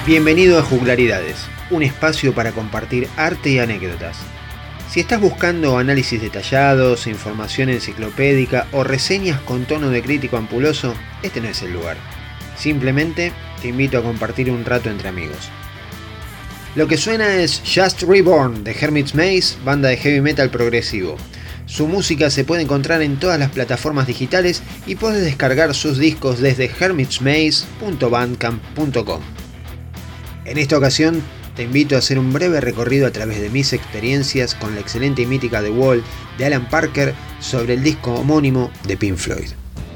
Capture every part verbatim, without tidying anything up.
Bienvenido a Juglaridades, un espacio para compartir arte y anécdotas. Si estás buscando análisis detallados, información enciclopédica o reseñas con tono de crítico ampuloso, este no es el lugar. Simplemente te invito a compartir un rato entre amigos. Lo que suena es Just Reborn de Hermit's Maze, banda de heavy metal progresivo. Su música se puede encontrar en todas las plataformas digitales y puedes descargar sus discos desde hermits maze punto bandcamp punto com. En esta ocasión te invito a hacer un breve recorrido a través de mis experiencias con la excelente y mítica The Wall de Alan Parker sobre el disco homónimo de Pink Floyd.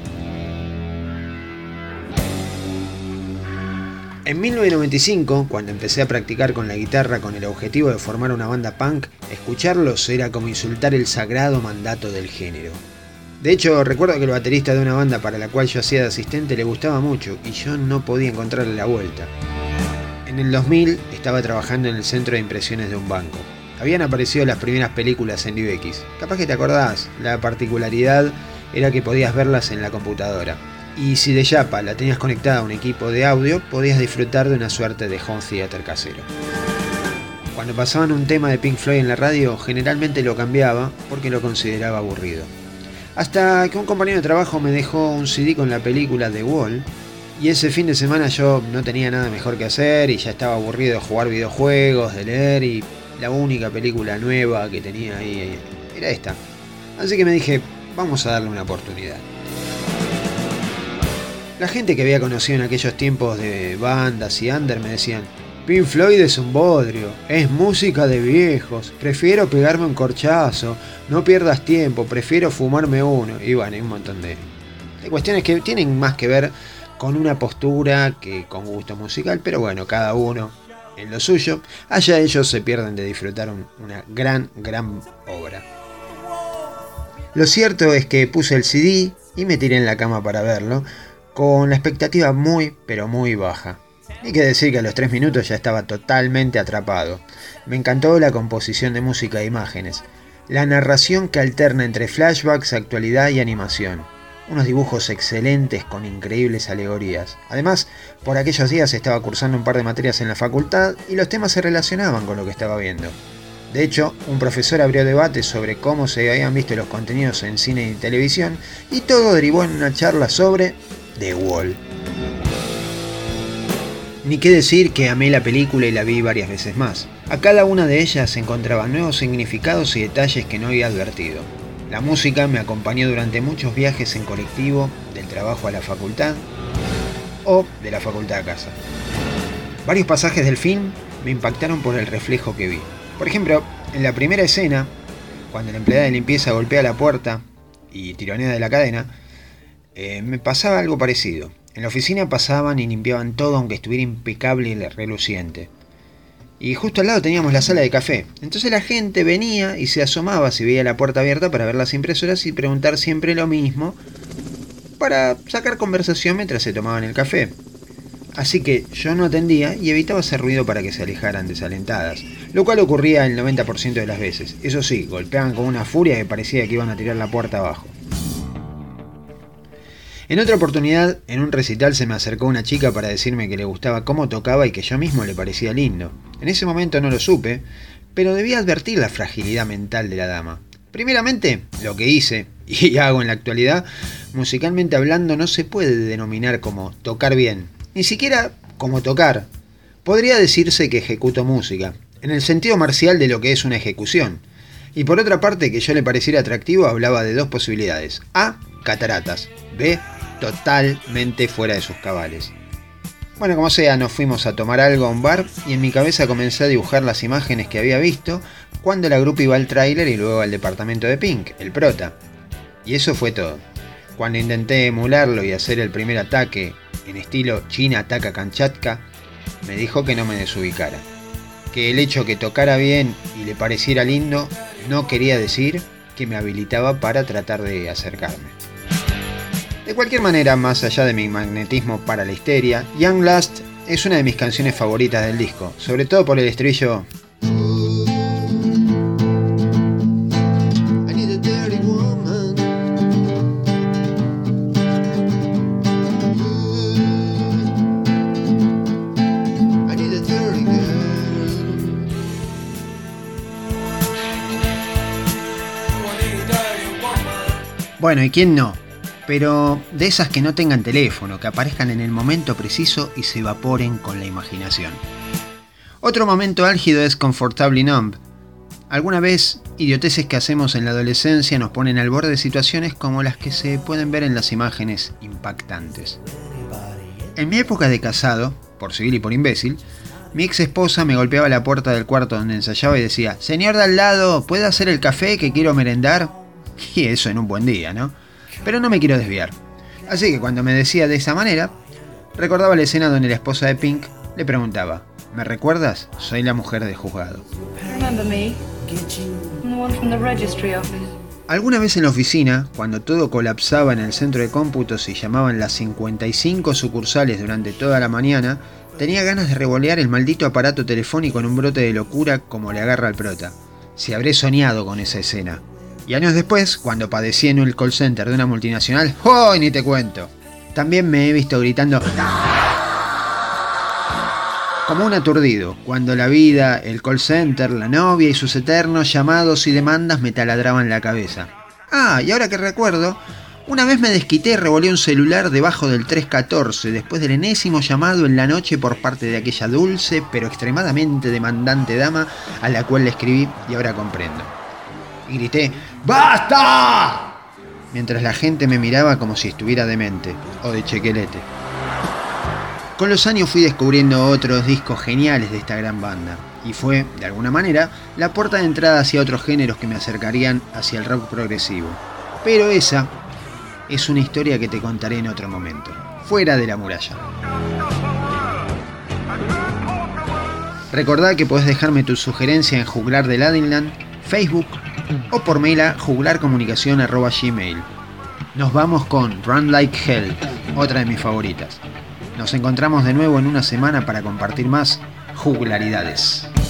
En mil novecientos noventa y cinco, cuando empecé a practicar con la guitarra con el objetivo de formar una banda punk, escucharlos era como insultar el sagrado mandato del género. De hecho, recuerdo que el baterista de una banda para la cual yo hacía de asistente le gustaba mucho y yo no podía encontrarle la vuelta. En el dos mil estaba trabajando en el centro de impresiones de un banco. Habían aparecido las primeras películas en U X. Capaz que te acordás, la particularidad era que podías verlas en la computadora. Y si de chapa la tenías conectada a un equipo de audio, podías disfrutar de una suerte de home theater casero. Cuando pasaban un tema de Pink Floyd en la radio, generalmente lo cambiaba porque lo consideraba aburrido. Hasta que un compañero de trabajo me dejó un C D con la película The Wall, y ese fin de semana yo no tenía nada mejor que hacer y ya estaba aburrido de jugar videojuegos, de leer, y la única película nueva que tenía ahí era esta. Así que me dije, vamos a darle una oportunidad. La gente que había conocido en aquellos tiempos de bandas y under me decían: Pink Floyd es un bodrio, es música de viejos, prefiero pegarme un corchazo, no pierdas tiempo, prefiero fumarme uno. Y bueno, hay un montón de, de cuestiones que tienen más que ver con una postura que con gusto musical, pero bueno, cada uno en lo suyo. Allá ellos se pierden de disfrutar un, una gran, gran obra. Lo cierto es que puse el C D y me tiré en la cama para verlo, con la expectativa muy, pero muy baja. Hay que decir que a los tres minutos ya estaba totalmente atrapado. Me encantó la composición de música e imágenes, la narración que alterna entre flashbacks, actualidad y animación. Unos dibujos excelentes con increíbles alegorías. Además, por aquellos días estaba cursando un par de materias en la facultad y los temas se relacionaban con lo que estaba viendo. De hecho, un profesor abrió debate sobre cómo se habían visto los contenidos en cine y televisión, y todo derivó en una charla sobre The Wall. Ni qué decir que amé la película y la vi varias veces más. A cada una de ellas se encontraban nuevos significados y detalles que no había advertido. La música me acompañó durante muchos viajes en colectivo, del trabajo a la facultad o de la facultad a casa. Varios pasajes del film me impactaron por el reflejo que vi. Por ejemplo, en la primera escena, cuando la empleada de limpieza golpea la puerta y tironea de la cadena, eh, me pasaba algo parecido. En la oficina pasaban y limpiaban todo aunque estuviera impecable y reluciente. Y justo al lado teníamos la sala de café. Entonces la gente venía y se asomaba si veía la puerta abierta para ver las impresoras y preguntar siempre lo mismo, para sacar conversación mientras se tomaban el café. Así que yo no atendía y evitaba hacer ruido para que se alejaran desalentadas, lo cual ocurría el noventa por ciento de las veces. Eso sí, golpeaban con una furia que parecía que iban a tirar la puerta abajo. En otra oportunidad, en un recital se me acercó una chica para decirme que le gustaba cómo tocaba y que yo mismo le parecía lindo. En ese momento no lo supe, pero debía advertir la fragilidad mental de la dama. Primeramente, lo que hice, y hago en la actualidad, musicalmente hablando, no se puede denominar como tocar bien, ni siquiera como tocar. Podría decirse que ejecuto música, en el sentido marcial de lo que es una ejecución. Y por otra parte, que yo le pareciera atractivo, hablaba de dos posibilidades: A, cataratas; B, totalmente fuera de sus cabales. Bueno, como sea, nos fuimos a tomar algo a un bar y en mi cabeza comencé a dibujar las imágenes que había visto cuando la grupa iba al tráiler y luego al departamento de Pink, el prota. Y eso fue todo. Cuando intenté emularlo y hacer el primer ataque en estilo China ataca Kamchatka, me dijo que no me desubicara. Que el hecho que tocara bien y le pareciera lindo no quería decir que me habilitaba para tratar de acercarme. De cualquier manera, más allá de mi magnetismo para la histeria, Young Lust es una de mis canciones favoritas del disco, sobre todo por el estribillo. I need Bueno, ¿y quién no? Pero de esas que no tengan teléfono, que aparezcan en el momento preciso y se evaporen con la imaginación. Otro momento álgido es Comfortably Numb. Alguna vez, idioteces que hacemos en la adolescencia nos ponen al borde de situaciones como las que se pueden ver en las imágenes impactantes. En mi época de casado, por civil y por imbécil, mi ex esposa me golpeaba la puerta del cuarto donde ensayaba y decía: «Señor de al lado, ¿puede hacer el café que quiero merendar?» Y eso en un buen día, ¿no? Pero no me quiero desviar. Así que cuando me decía de esa manera, recordaba la escena donde la esposa de Pink le preguntaba: «¿Me recuerdas? Soy la mujer de juzgado». Remember me? I'm the one from the registry office. Alguna vez en la oficina, cuando todo colapsaba en el centro de cómputos y llamaban las cincuenta y cinco sucursales durante toda la mañana, tenía ganas de revolear el maldito aparato telefónico en un brote de locura como le agarra al prota. Si habré soñado con esa escena. Y años después, cuando padecí en el call center de una multinacional, ¡oh, ni te cuento! También me he visto gritando como un aturdido, cuando la vida, el call center, la novia y sus eternos llamados y demandas me taladraban la cabeza. Ah, y ahora que recuerdo, una vez me desquité y revolé un celular debajo del trescientos catorce después del enésimo llamado en la noche por parte de aquella dulce pero extremadamente demandante dama a la cual le escribí y ahora comprendo. Y grité: ¡basta!, mientras la gente me miraba como si estuviera demente o de chequelete. Con los años fui descubriendo otros discos geniales de esta gran banda, y fue, de alguna manera, la puerta de entrada hacia otros géneros que me acercarían hacia el rock progresivo. Pero esa es una historia que te contaré en otro momento, fuera de la muralla. Recordá que podés dejarme tu sugerencia en Juglar de Ladinland, Facebook o por mail a juglarcomunicación arroba gmail. Nos vamos con Run Like Hell, otra de mis favoritas. Nos encontramos de nuevo en una semana para compartir más juglaridades.